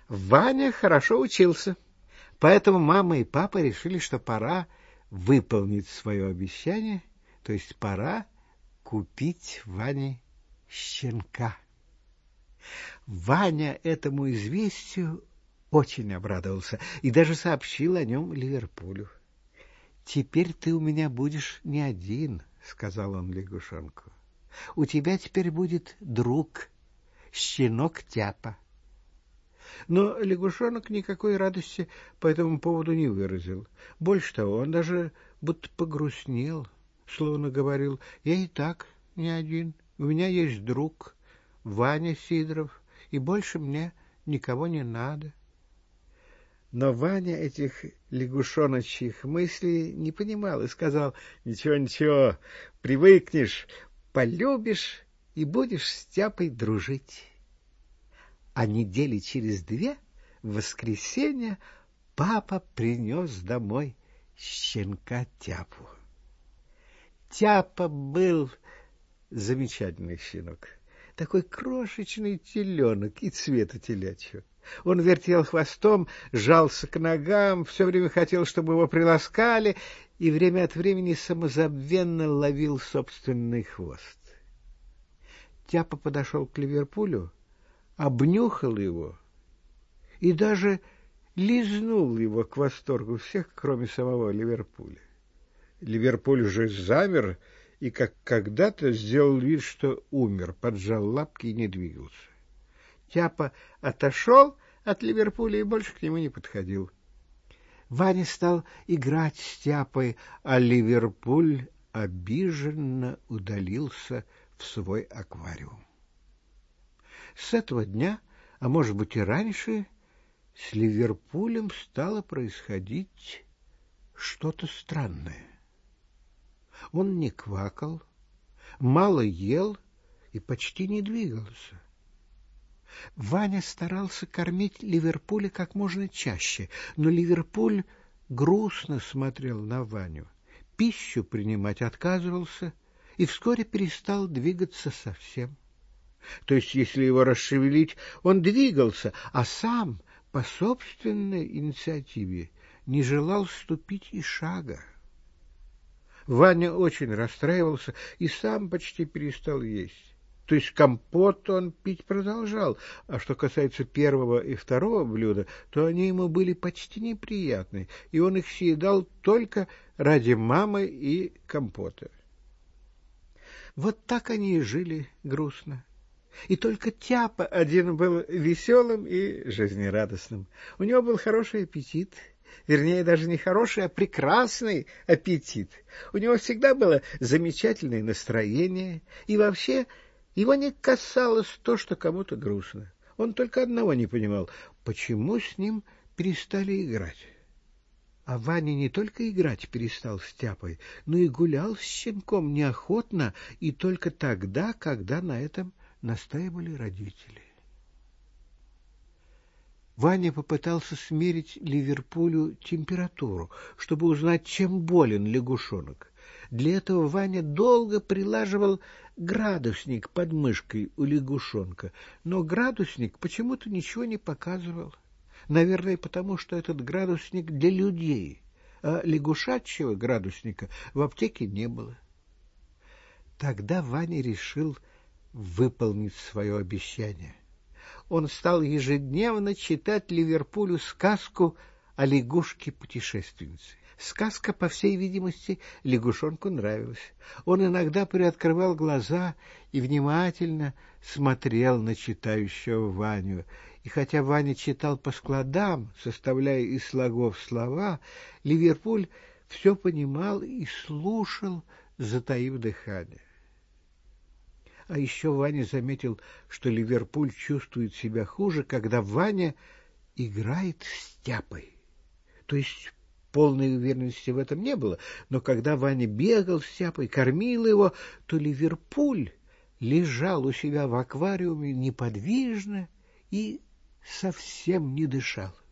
Ваня хорошо учился, поэтому мама и папа решили, что пора выполнить свое обещание, то есть пора купить Ване щенка. Ваня этому известию очень обрадовался и даже сообщил о нем Ливерпулю. «Теперь ты у меня будешь не один», — сказал он лягушонку. «У тебя теперь будет друг, щенок Тяпа». Но лягушонок никакой радости по этому поводу не выразил. Больше того, он даже будто погрустнел, словно говорил: «Я и так не один, у меня есть друг, Ваня Сидоров, и больше мне никого не надо». Но Ваня этих лягушоночьих мыслей не понимал и сказал: «Ничего, ничего, привыкнешь, полюбишь и будешь с Тяпой дружить». А недели через 2, в воскресенье, папа принес домой щенка Тяпу. Тяпа был замечательный щенок, такой крошечный теленок и цвета телячьего. Он вертел хвостом, жался к ногам, все время хотел, чтобы его приласкали, и время от времени самозабвенно ловил собственный хвост. Тяпа подошел к Ливерпулю, обнюхал его и даже лизнул его к восторгу всех, кроме самого Ливерпуля. Ливерпуль уже замер и, как когда-то, сделал вид, что умер, поджал лапки и не двигался. Тяпа отошел от Ливерпуля и больше к нему не подходил. Ваня стал играть с Тяпой, а Ливерпуль обиженно удалился в свой аквариум. С этого дня, а может быть и раньше, с Ливерпулем стало происходить что-то странное. Он не квакал, мало ел и почти не двигался. Ваня старался кормить Ливерпуля как можно чаще, но Ливерпуль грустно смотрел на Ваню, пищу принимать отказывался и вскоре перестал двигаться совсем. То есть, если его расшевелить, он двигался, а сам по собственной инициативе не желал ступить и шага. Ваня очень расстраивался и сам почти перестал есть. То есть компот он пить продолжал, а что касается первого и второго блюда, то они ему были почти неприятны, и он их съедал только ради мамы и компота. Вот так они и жили грустно. И только Тяпа один был веселым и жизнерадостным. У него был хороший аппетит, вернее, даже не хороший, а прекрасный аппетит. У него всегда было замечательное настроение, и вообще его не касалось то, что кому-то грустно. Он только одного не понимал: почему с ним перестали играть. А Ваня не только играть перестал с Тяпой, но и гулял с щенком неохотно и только тогда, когда на этом настаивали родители. Ваня попытался смерить Ливерпулю температуру, чтобы узнать, чем болен лягушонок. Для этого Ваня долго прилаживал градусник под мышкой у лягушонка, но градусник почему-то ничего не показывал. Наверное, потому что этот градусник для людей, а лягушачьего градусника в аптеке не было. Тогда Ваня решил выполнить свое обещание. Он стал ежедневно читать Ливерпулю сказку о лягушке-путешественнице. Сказка, по всей видимости, лягушонку нравилась. Он иногда приоткрывал глаза и внимательно смотрел на читающего Ваню. И хотя Ваня читал по складам, составляя из слогов слова, Ливерпуль все понимал и слушал, затаив дыхание. А еще Ваня заметил, что Ливерпуль чувствует себя хуже, когда Ваня играет с Тяпой. То есть полной уверенности в этом не было, но когда Ваня бегал с Тяпой, кормил его, то Ливерпуль лежал у себя в аквариуме неподвижно и совсем не дышал.